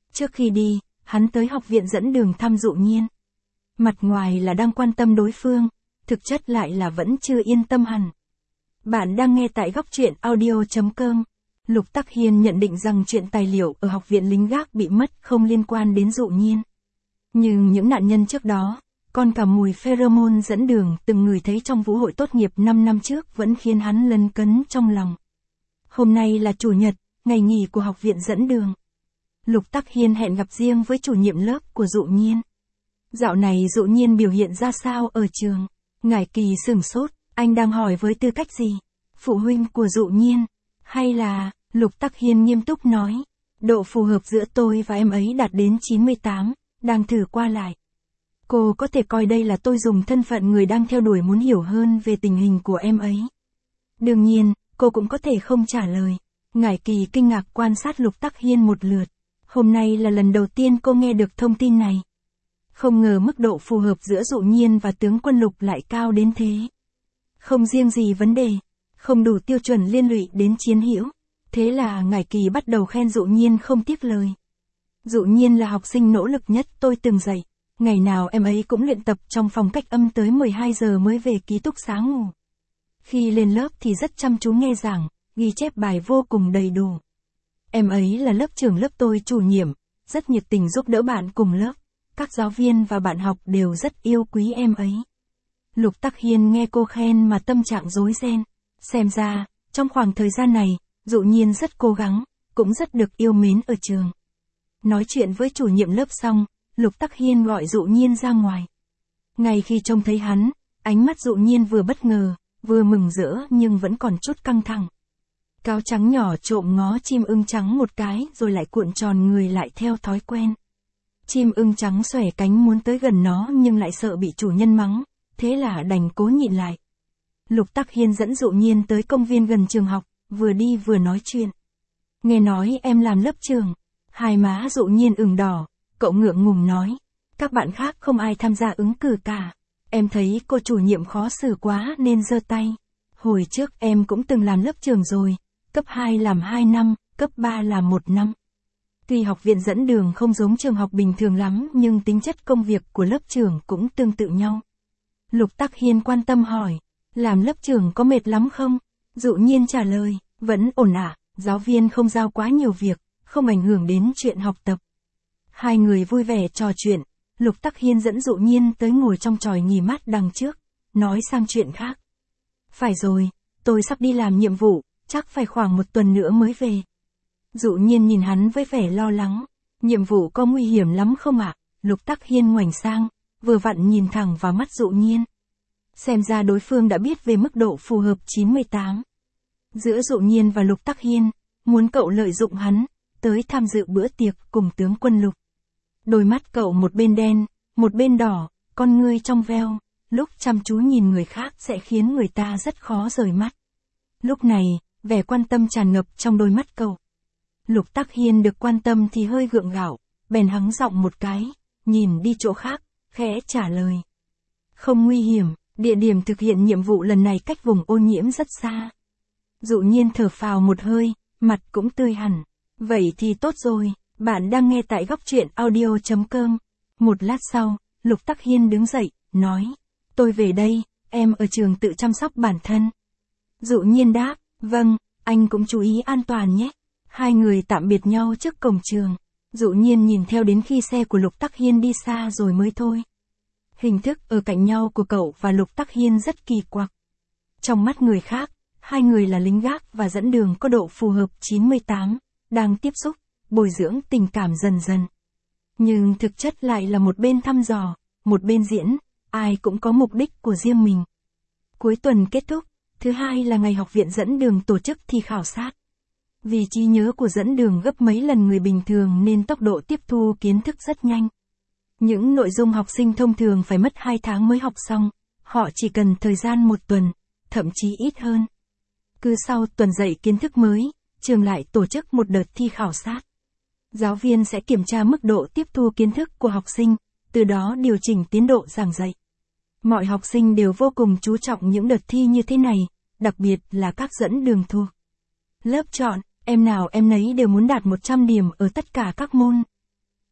Trước khi đi, hắn tới học viện dẫn đường thăm Dụ Nhiên. Mặt ngoài là đang quan tâm đối phương, thực chất lại là vẫn chưa yên tâm hẳn. Bạn đang nghe tại góc truyện audio.com. Lục Tắc Hiên nhận định rằng chuyện tài liệu ở học viện lính gác bị mất không liên quan đến Dụ Nhiên. Nhưng những nạn nhân trước đó, còn cả mùi pheromone dẫn đường từng ngửi thấy trong vũ hội tốt nghiệp 5 năm trước vẫn khiến hắn lấn cấn trong lòng. Hôm nay là Chủ nhật, ngày nghỉ của học viện dẫn đường. Lục Tắc Hiên hẹn gặp riêng với chủ nhiệm lớp của Dụ Nhiên. Dạo này Dụ Nhiên biểu hiện ra sao ở trường? Ngải Kỳ sửng sốt, anh đang hỏi với tư cách gì? Phụ huynh của Dụ Nhiên? Hay là, Lục Tắc Hiên nghiêm túc nói, độ phù hợp giữa tôi và em ấy đạt đến 98, đang thử qua lại. Cô có thể coi đây là tôi dùng thân phận người đang theo đuổi muốn hiểu hơn về tình hình của em ấy. Đương nhiên, cô cũng có thể không trả lời. Ngải Kỳ kinh ngạc quan sát Lục Tắc Hiên một lượt. Hôm nay là lần đầu tiên cô nghe được thông tin này. Không ngờ mức độ phù hợp giữa Dụ Nhiên và tướng quân Lục lại cao đến thế. Không riêng gì vấn đề, không đủ tiêu chuẩn liên lụy đến chiến hữu. Thế là Ngải Kỳ bắt đầu khen Dụ Nhiên không tiếc lời. Dụ Nhiên là học sinh nỗ lực nhất tôi từng dạy. Ngày nào em ấy cũng luyện tập trong phòng cách âm tới 12 giờ mới về ký túc xá ngủ. Khi lên lớp thì rất chăm chú nghe giảng, ghi chép bài vô cùng đầy đủ. Em ấy là lớp trưởng lớp tôi chủ nhiệm, rất nhiệt tình giúp đỡ bạn cùng lớp. Các giáo viên và bạn học đều rất yêu quý em ấy. Lục Tắc Hiên nghe cô khen mà tâm trạng rối ren. Xem ra, trong khoảng thời gian này, Dụ Nhiên rất cố gắng, cũng rất được yêu mến ở trường. Nói chuyện với chủ nhiệm lớp xong, Lục Tắc Hiên gọi Dụ Nhiên ra ngoài. Ngay khi trông thấy hắn, ánh mắt Dụ Nhiên vừa bất ngờ, vừa mừng rỡ nhưng vẫn còn chút căng thẳng. Cáo trắng nhỏ trộm ngó chim ưng trắng một cái rồi lại cuộn tròn người lại theo thói quen. Chim ưng trắng xòe cánh muốn tới gần nó nhưng lại sợ bị chủ nhân mắng, thế là đành cố nhịn lại. Lục Tắc Hiên dẫn Dụ Nhiên tới công viên gần trường học, vừa đi vừa nói chuyện. Nghe nói em làm lớp trưởng. Hai má Dụ Nhiên ửng đỏ, cậu ngượng ngùng nói. Các bạn khác không ai tham gia ứng cử cả. Em thấy cô chủ nhiệm khó xử quá nên giơ tay. Hồi trước em cũng từng làm lớp trưởng rồi, cấp 2 làm 2 năm, cấp 3 làm 1 năm. Tuy học viện dẫn đường không giống trường học bình thường lắm nhưng tính chất công việc của lớp trưởng cũng tương tự nhau. Lục Tắc Hiên quan tâm hỏi, làm lớp trưởng có mệt lắm không? Dụ Nhiên trả lời, vẫn ổn ạ, giáo viên không giao quá nhiều việc, không ảnh hưởng đến chuyện học tập. Hai người vui vẻ trò chuyện, Lục Tắc Hiên dẫn Dụ Nhiên tới ngồi trong chòi nghỉ mát đằng trước, nói sang chuyện khác. Phải rồi, tôi sắp đi làm nhiệm vụ, chắc phải khoảng 1 tuần nữa mới về. Dụ Nhiên nhìn hắn với vẻ lo lắng, nhiệm vụ có nguy hiểm lắm không ạ? Lục Tắc Hiên ngoảnh sang, vừa vặn nhìn thẳng vào mắt Dụ Nhiên. Xem ra đối phương đã biết về mức độ phù hợp 98. Giữa Dụ Nhiên và Lục Tắc Hiên, muốn cậu lợi dụng hắn, tới tham dự bữa tiệc cùng tướng quân Lục. Đôi mắt cậu một bên đen, một bên đỏ, con ngươi trong veo, lúc chăm chú nhìn người khác sẽ khiến người ta rất khó rời mắt. Lúc này, vẻ quan tâm tràn ngập trong đôi mắt cậu. Lục Tắc Hiên được quan tâm thì hơi gượng gạo, bèn hắng giọng một cái, nhìn đi chỗ khác, khẽ trả lời. Không nguy hiểm, địa điểm thực hiện nhiệm vụ lần này cách vùng ô nhiễm rất xa. Dụ Nhiên thở phào một hơi, mặt cũng tươi hẳn. Vậy thì tốt rồi, bạn đang nghe tại góc truyện audio.com. Một lát sau, Lục Tắc Hiên đứng dậy, nói. Tôi về đây, em ở trường tự chăm sóc bản thân. Dụ Nhiên đáp, vâng, anh cũng chú ý an toàn nhé. Hai người tạm biệt nhau trước cổng trường. Dụ Nhiên nhìn theo đến khi xe của Lục Tắc Hiên đi xa rồi mới thôi. Hình thức ở cạnh nhau của cậu và Lục Tắc Hiên rất kỳ quặc. Trong mắt người khác, hai người là lính gác và dẫn đường có độ phù hợp 98, đang tiếp xúc, bồi dưỡng tình cảm dần dần. Nhưng thực chất lại là một bên thăm dò, một bên diễn, ai cũng có mục đích của riêng mình. Cuối tuần kết thúc, thứ hai là ngày học viện dẫn đường tổ chức thi khảo sát. Vì trí nhớ của dẫn đường gấp mấy lần người bình thường nên tốc độ tiếp thu kiến thức rất nhanh. Những nội dung học sinh thông thường phải mất 2 tháng mới học xong, họ chỉ cần thời gian 1 tuần, thậm chí ít hơn. Cứ sau tuần dạy kiến thức mới, trường lại tổ chức một đợt thi khảo sát. Giáo viên sẽ kiểm tra mức độ tiếp thu kiến thức của học sinh, từ đó điều chỉnh tiến độ giảng dạy. Mọi học sinh đều vô cùng chú trọng những đợt thi như thế này, đặc biệt là các dẫn đường thuộc lớp chọn, em nào em nấy đều muốn đạt 100 điểm ở tất cả các môn.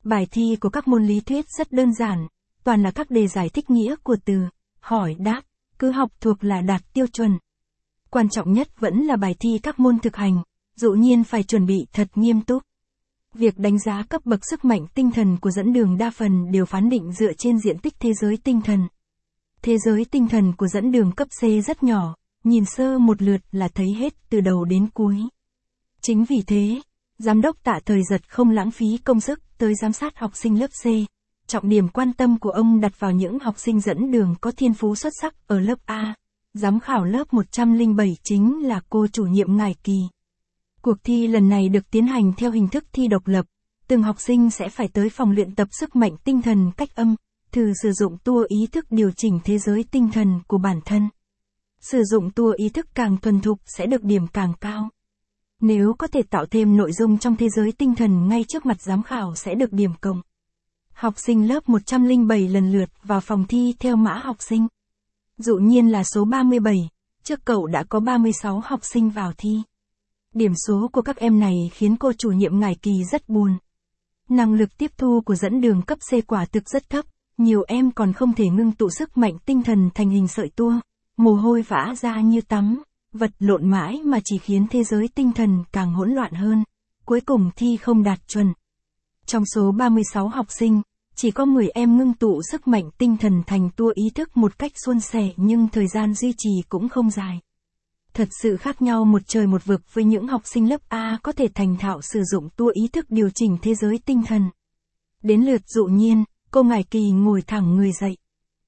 Bài thi của các môn lý thuyết rất đơn giản, toàn là các đề giải thích nghĩa của từ, hỏi đáp, cứ học thuộc là đạt tiêu chuẩn. Quan trọng nhất vẫn là bài thi các môn thực hành, Dụ Nhiên phải chuẩn bị thật nghiêm túc. Việc đánh giá cấp bậc sức mạnh tinh thần của dẫn đường đa phần đều phán định dựa trên diện tích thế giới tinh thần. Thế giới tinh thần của dẫn đường cấp C rất nhỏ, nhìn sơ một lượt là thấy hết từ đầu đến cuối. Chính vì thế, Giám đốc Tạ Thời Giật không lãng phí công sức tới giám sát học sinh lớp C. Trọng điểm quan tâm của ông đặt vào những học sinh dẫn đường có thiên phú xuất sắc ở lớp A. Giám khảo lớp 107 chính là cô chủ nhiệm Ngải Kỳ. Cuộc thi lần này được tiến hành theo hình thức thi độc lập. Từng học sinh sẽ phải tới phòng luyện tập sức mạnh tinh thần cách âm, thử sử dụng tua ý thức điều chỉnh thế giới tinh thần của bản thân. Sử dụng tua ý thức càng thuần thục sẽ được điểm càng cao. Nếu có thể tạo thêm nội dung trong thế giới tinh thần ngay trước mặt giám khảo sẽ được điểm cộng. Học sinh lớp 107 lần lượt vào phòng thi theo mã học sinh. Dụ Nhiên là số 37, trước cậu đã có 36 học sinh vào thi. Điểm số của các em này khiến cô chủ nhiệm Ngải Kỳ rất buồn. Năng lực tiếp thu của dẫn đường cấp C quả thực rất thấp, nhiều em còn không thể ngưng tụ sức mạnh tinh thần thành hình sợi tua, mồ hôi vã ra như tắm, vật lộn mãi mà chỉ khiến thế giới tinh thần càng hỗn loạn hơn, cuối cùng thi không đạt chuẩn. Trong số 36 học sinh, chỉ có 10 em ngưng tụ sức mạnh tinh thần thành tua ý thức một cách suôn sẻ nhưng thời gian duy trì cũng không dài. Thật sự khác nhau một trời một vực với những học sinh lớp A có thể thành thạo sử dụng tua ý thức điều chỉnh thế giới tinh thần. Đến lượt Dụ Nhiên, cô Ngải Kỳ ngồi thẳng người dậy.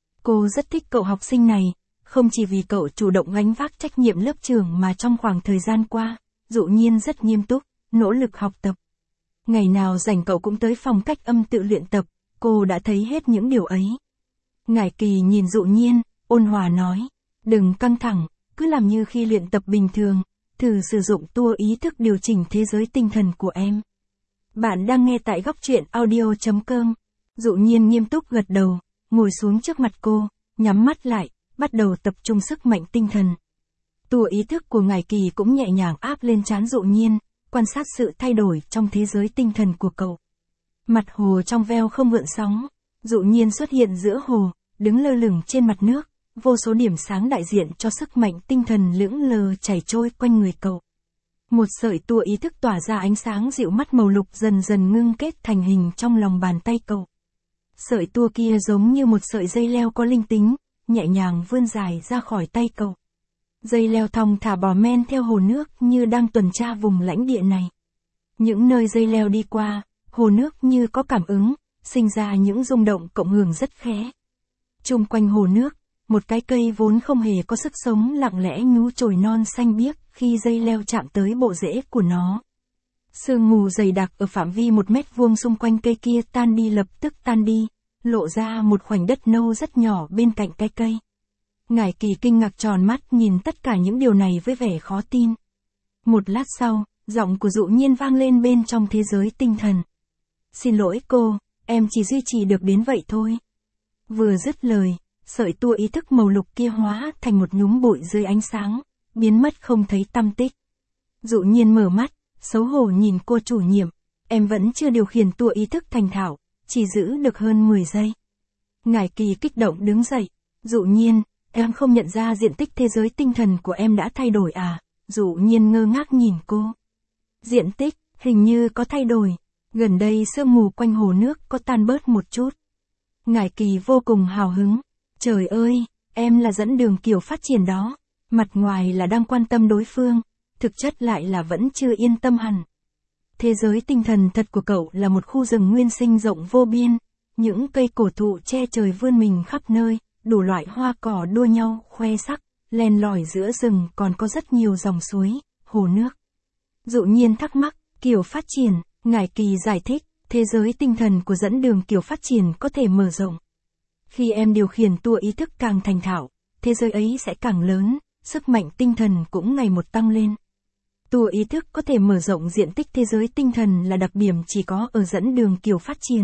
Cô rất thích cậu học sinh này, không chỉ vì cậu chủ động gánh vác trách nhiệm lớp trưởng mà trong khoảng thời gian qua, Dụ Nhiên rất nghiêm túc, nỗ lực học tập. Ngày nào rảnh cậu cũng tới phòng cách âm tự luyện tập, cô đã thấy hết những điều ấy. Ngải Kỳ nhìn Dụ Nhiên, ôn hòa nói, đừng căng thẳng, cứ làm như khi luyện tập bình thường, thử sử dụng tua ý thức điều chỉnh thế giới tinh thần của em. Bạn đang nghe tại góc truyện audio.com. Dụ Nhiên nghiêm túc gật đầu, ngồi xuống trước mặt cô, nhắm mắt lại, bắt đầu tập trung sức mạnh tinh thần. Tua ý thức của Ngải Kỳ cũng nhẹ nhàng áp lên trán Dụ Nhiên, quan sát sự thay đổi trong thế giới tinh thần của cậu. Mặt hồ trong veo không gợn sóng, Dụ Nhiên xuất hiện giữa hồ, đứng lơ lửng trên mặt nước, vô số điểm sáng đại diện cho sức mạnh tinh thần lững lờ chảy trôi quanh người cậu. Một sợi tua ý thức tỏa ra ánh sáng dịu mắt màu lục dần dần ngưng kết thành hình trong lòng bàn tay cậu. Sợi tua kia giống như một sợi dây leo có linh tính, nhẹ nhàng vươn dài ra khỏi tay cậu. Dây leo thong thả bò men theo hồ nước như đang tuần tra vùng lãnh địa này. Những nơi dây leo đi qua, hồ nước như có cảm ứng, sinh ra những rung động cộng hưởng rất khẽ. Chung quanh hồ nước, một cái cây vốn không hề có sức sống lặng lẽ nhú chồi non xanh biếc khi dây leo chạm tới bộ rễ của nó. Sương mù dày đặc ở phạm vi 1 mét vuông xung quanh cây kia tan đi lập tức tan đi, lộ ra một khoảnh đất nâu rất nhỏ bên cạnh cái cây. Ngải Kỳ kinh ngạc tròn mắt nhìn tất cả những điều này với vẻ khó tin. Một lát sau, giọng của Dụ Nhiên vang lên bên trong thế giới tinh thần. Xin lỗi cô, em chỉ duy trì được đến vậy thôi. Vừa dứt lời, sợi tua ý thức màu lục kia hóa thành một nhúm bụi dưới ánh sáng, biến mất không thấy tăm tích. Dụ Nhiên mở mắt, xấu hổ nhìn cô chủ nhiệm, em vẫn chưa điều khiển tua ý thức thành thạo, chỉ giữ được hơn 10 giây. Ngải Kỳ kích động đứng dậy, Dụ Nhiên, em không nhận ra diện tích thế giới tinh thần của em đã thay đổi à? Dụ Nhiên ngơ ngác nhìn cô. Diện tích, hình như có thay đổi, gần đây sương mù quanh hồ nước có tan bớt một chút. Ngải Kỳ vô cùng hào hứng. Trời ơi, em là dẫn đường kiểu phát triển đó. Mặt ngoài là đang quan tâm đối phương, thực chất lại là vẫn chưa yên tâm hẳn. Thế giới tinh thần thật của cậu là một khu rừng nguyên sinh rộng vô biên, những cây cổ thụ che trời vươn mình khắp nơi, đủ loại hoa cỏ đua nhau khoe sắc, len lỏi giữa rừng còn có rất nhiều dòng suối, hồ nước. Dụ Nhiên thắc mắc, kiểu phát triển, Ngải Kỳ giải thích, thế giới tinh thần của dẫn đường kiểu phát triển có thể mở rộng. Khi em điều khiển tua ý thức càng thành thạo, thế giới ấy sẽ càng lớn, sức mạnh tinh thần cũng ngày một tăng lên. Tua ý thức có thể mở rộng diện tích thế giới tinh thần là đặc điểm chỉ có ở dẫn đường kiểu phát triển.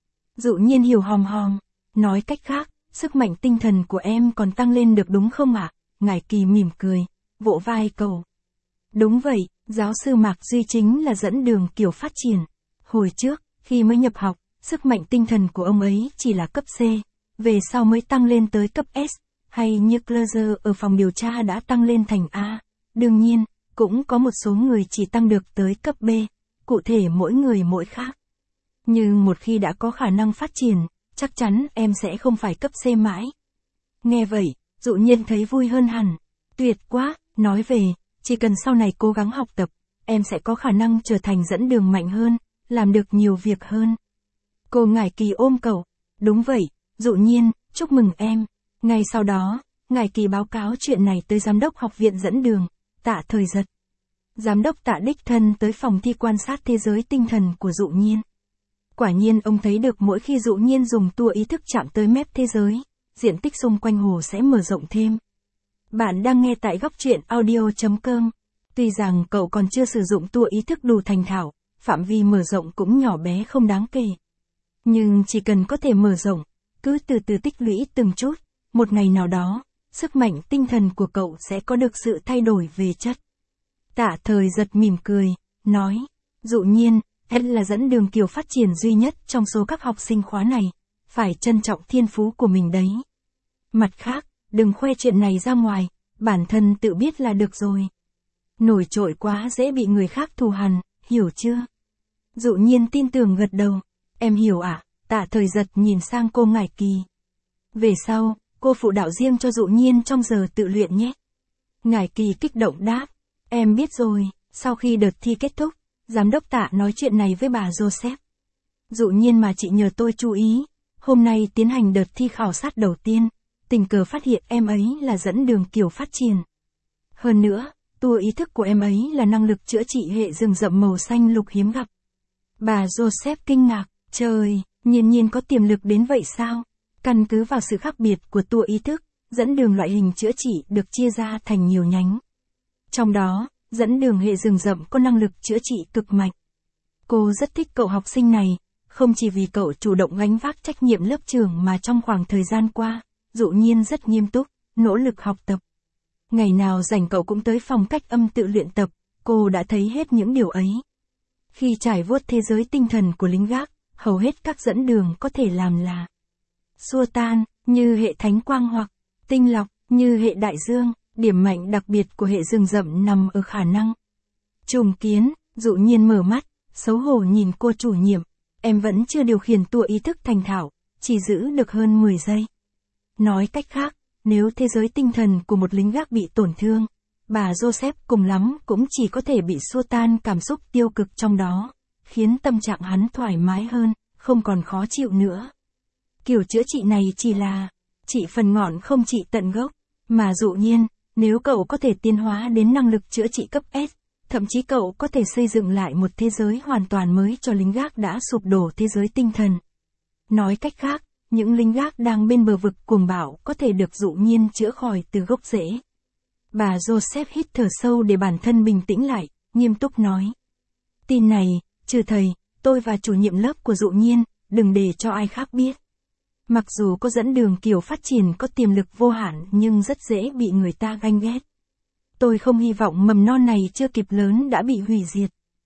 Dụ Nhiên hiểu hòm hòm, nói cách khác, sức mạnh tinh thần của em còn tăng lên được đúng không ạ? Ngải Kỳ mỉm cười, vỗ vai cậu. Đúng vậy, giáo sư Mạc Duy chính là dẫn đường kiểu phát triển. Hồi trước, khi mới nhập học, sức mạnh tinh thần của ông ấy chỉ là cấp C, về sau mới tăng lên tới cấp S, hay như Closer ở phòng điều tra đã tăng lên thành A. Đương nhiên, cũng có một số người chỉ tăng được tới cấp B, cụ thể mỗi người mỗi khác. Nhưng một khi đã có khả năng phát triển, chắc chắn em sẽ không phải cấp C mãi. Nghe vậy, Dụ Nhiên thấy vui hơn hẳn. Tuyệt quá, nói về, chỉ cần sau này cố gắng học tập, em sẽ có khả năng trở thành dẫn đường mạnh hơn, làm được nhiều việc hơn. Cô Ngải Kỳ ôm cậu. Đúng vậy, Dụ Nhiên, chúc mừng em. Ngay sau đó, Ngải Kỳ báo cáo chuyện này tới giám đốc học viện dẫn đường, Tạ Thời Giật. Giám đốc Tạ đích thân tới phòng thi quan sát thế giới tinh thần của Dụ Nhiên. Quả nhiên ông thấy được mỗi khi Dụ Nhiên dùng tua ý thức chạm tới mép thế giới, diện tích xung quanh hồ sẽ mở rộng thêm. Bạn đang nghe tại góc truyện audio.com. Tuy rằng cậu còn chưa sử dụng tua ý thức đủ thành thạo, phạm vi mở rộng cũng nhỏ bé không đáng kể. Nhưng chỉ cần có thể mở rộng, cứ từ từ tích lũy từng chút, một ngày nào đó, sức mạnh tinh thần của cậu sẽ có được sự thay đổi về chất. Tạ Thời Giật mỉm cười, nói, Dụ Nhiên, em là dẫn đường kiểu phát triển duy nhất trong số các học sinh khóa này, phải trân trọng thiên phú của mình đấy. Mặt khác, đừng khoe chuyện này ra ngoài, bản thân tự biết là được rồi. Nổi trội quá dễ bị người khác thù hằn, hiểu chưa? Dụ Nhiên tin tưởng gật đầu, em hiểu ạ. Tạ Thời Giật nhìn sang cô Ngải Kỳ. Về sau, cô phụ đạo riêng cho Dụ Nhiên trong giờ tự luyện nhé. Ngải Kỳ kích động đáp, em biết rồi. Sau khi đợt thi kết thúc, giám đốc Tạ nói chuyện này với bà Joseph. Dụ Nhiên mà chị nhờ tôi chú ý, hôm nay tiến hành đợt thi khảo sát đầu tiên, tình cờ phát hiện em ấy là dẫn đường kiểu phát triển. Hơn nữa, tua ý thức của em ấy là năng lực chữa trị hệ rừng rậm màu xanh lục hiếm gặp. Bà Joseph kinh ngạc, trời, Nhiên có tiềm lực đến vậy sao? Căn cứ vào sự khác biệt của tua ý thức, dẫn đường loại hình chữa trị được chia ra thành nhiều nhánh. Trong đó, dẫn đường hệ rừng rậm có năng lực chữa trị cực mạnh. Cô rất thích cậu học sinh này, không chỉ vì cậu chủ động gánh vác trách nhiệm lớp trưởng mà trong khoảng thời gian qua, Dụ Nhiên rất nghiêm túc, nỗ lực học tập. Ngày nào rảnh cậu cũng tới phòng cách âm tự luyện tập, cô đã thấy hết những điều ấy. Khi trải vuốt thế giới tinh thần của lính gác, hầu hết các dẫn đường có thể làm là xua tan, như hệ thánh quang hoặc tinh lọc, như hệ đại dương. Điểm mạnh đặc biệt của hệ rừng rậm nằm ở khả năng trùng kiến. Dụ Nhiên mở mắt, xấu hổ nhìn cô chủ nhiệm, em vẫn chưa điều khiển tua ý thức thành thạo, chỉ giữ được hơn 10 giây. Nói cách khác, nếu thế giới tinh thần của một lính gác bị tổn thương, bà Joseph cùng lắm cũng chỉ có thể bị xua tan cảm xúc tiêu cực trong đó, khiến tâm trạng hắn thoải mái hơn, không còn khó chịu nữa. Kiểu chữa trị này chỉ là trị phần ngọn không trị tận gốc, mà Dụ Nhiên, nếu cậu có thể tiến hóa đến năng lực chữa trị cấp S, thậm chí cậu có thể xây dựng lại một thế giới hoàn toàn mới cho lính gác đã sụp đổ thế giới tinh thần. Nói cách khác, những lính gác đang bên bờ vực cuồng bạo có thể được Dụ Nhiên chữa khỏi từ gốc rễ. Bà Joseph hít thở sâu để bản thân bình tĩnh lại, nghiêm túc nói. Tin này, trừ thầy, tôi và chủ nhiệm lớp của Dụ Nhiên, đừng để cho ai khác biết. Mặc dù có dẫn đường kiểu phát triển có tiềm lực vô hạn nhưng rất dễ bị người ta ganh ghét. Tôi không hy vọng mầm non này chưa kịp lớn đã bị hủy diệt.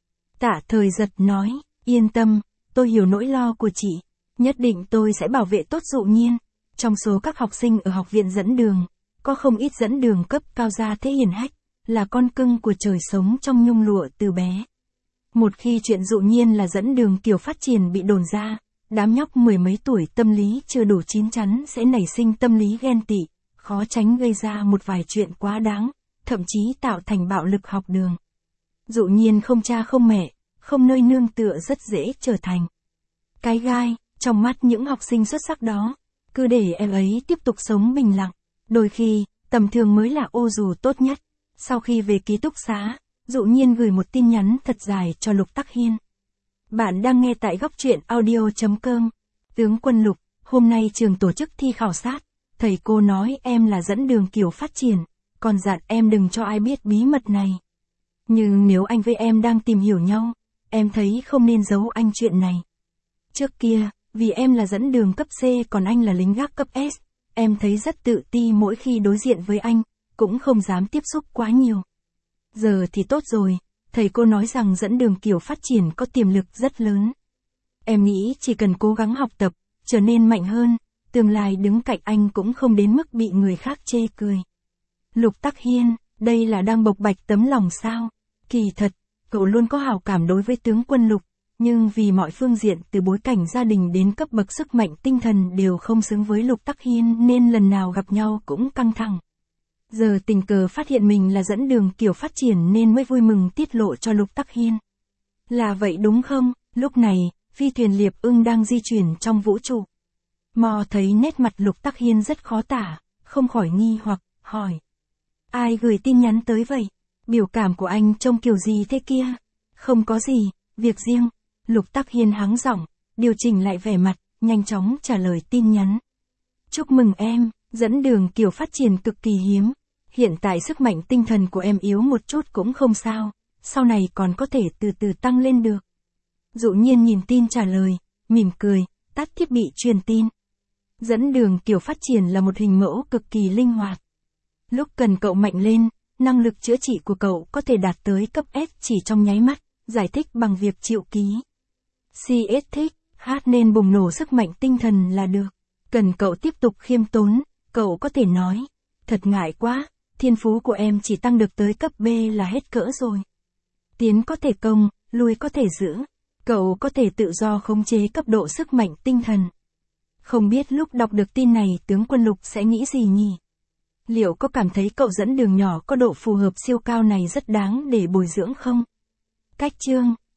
Tạ Thời Giật nói, yên tâm, tôi hiểu nỗi lo của chị. Nhất định tôi sẽ bảo vệ tốt Dụ Nhiên. Trong số các học sinh ở học viện dẫn đường, có không ít dẫn đường cấp cao gia thế hiển hách, là con cưng của trời sống trong nhung lụa từ bé. Một khi chuyện Dụ Nhiên là dẫn đường kiểu phát triển bị đồn ra, đám nhóc 10 mấy tuổi tâm lý chưa đủ chín chắn sẽ nảy sinh tâm lý ghen tị, khó tránh gây ra một vài chuyện quá đáng, thậm chí tạo thành bạo lực học đường. Dụ Nhiên không cha không mẹ, không nơi nương tựa rất dễ trở thành cái gai trong mắt những học sinh xuất sắc đó. Cứ để em ấy tiếp tục sống bình lặng, đôi khi, tầm thường mới là ô dù tốt nhất. Sau khi về ký túc xá, Dụ Nhiên gửi một tin nhắn thật dài cho Lục Tắc Hiên. Bạn đang nghe tại góc truyện audio.com. Tướng quân Lục, hôm nay trường tổ chức thi khảo sát, thầy cô nói em là dẫn đường kiểu phát triển, còn dặn em đừng cho ai biết bí mật này. Nhưng nếu anh với em đang tìm hiểu nhau, em thấy không nên giấu anh chuyện này. Trước kia, vì em là dẫn đường cấp C còn anh là lính gác cấp S, em thấy rất tự ti mỗi khi đối diện với anh, cũng không dám tiếp xúc quá nhiều. Giờ thì tốt rồi, thầy cô nói rằng dẫn đường kiểu phát triển có tiềm lực rất lớn. Em nghĩ chỉ cần cố gắng học tập, trở nên mạnh hơn, tương lai đứng cạnh anh cũng không đến mức bị người khác chê cười. Lục Tắc Hiên, đây là đang bộc bạch tấm lòng sao? Kỳ thật, cậu luôn có hảo cảm đối với tướng quân Lục, nhưng vì mọi phương diện từ bối cảnh gia đình đến cấp bậc sức mạnh tinh thần đều không xứng với Lục Tắc Hiên nên lần nào gặp nhau cũng căng thẳng. Giờ tình cờ phát hiện mình là dẫn đường kiểu phát triển nên mới vui mừng tiết lộ cho Lục Tắc Hiên. Là vậy đúng không? Lúc này, phi thuyền Liệp Ưng đang di chuyển trong vũ trụ. Mò thấy nét mặt Lục Tắc Hiên rất khó tả, không khỏi nghi hoặc, hỏi. Ai gửi tin nhắn tới vậy? Biểu cảm của anh trông kiểu gì thế kia? Không có gì, việc riêng. Lục Tắc Hiên hắng giọng, điều chỉnh lại vẻ mặt, nhanh chóng trả lời tin nhắn. Chúc mừng em, dẫn đường kiểu phát triển cực kỳ hiếm. Hiện tại sức mạnh tinh thần của em yếu một chút cũng không sao, sau này còn có thể từ từ tăng lên được. Dụ Nhiên nhìn tin trả lời, mỉm cười, tắt thiết bị truyền tin. Dẫn đường kiểu phát triển là một hình mẫu cực kỳ linh hoạt. Lúc cần cậu mạnh lên, năng lực chữa trị của cậu có thể đạt tới cấp S chỉ trong nháy mắt, giải thích bằng việc triệu ký. CS thích, hát nên bùng nổ sức mạnh tinh thần là được. Cần cậu tiếp tục khiêm tốn, cậu có thể nói. Thật ngại quá, thiên phú của em chỉ tăng được tới cấp B là hết cỡ rồi. Tiến có thể công, lui có thể giữ. Cậu có thể tự do khống chế cấp độ sức mạnh tinh thần. Không biết lúc đọc được tin này tướng quân Lục sẽ nghĩ gì nhỉ? Liệu có cảm thấy cậu dẫn đường nhỏ có độ phù hợp siêu cao này rất đáng để bồi dưỡng không? Cách chương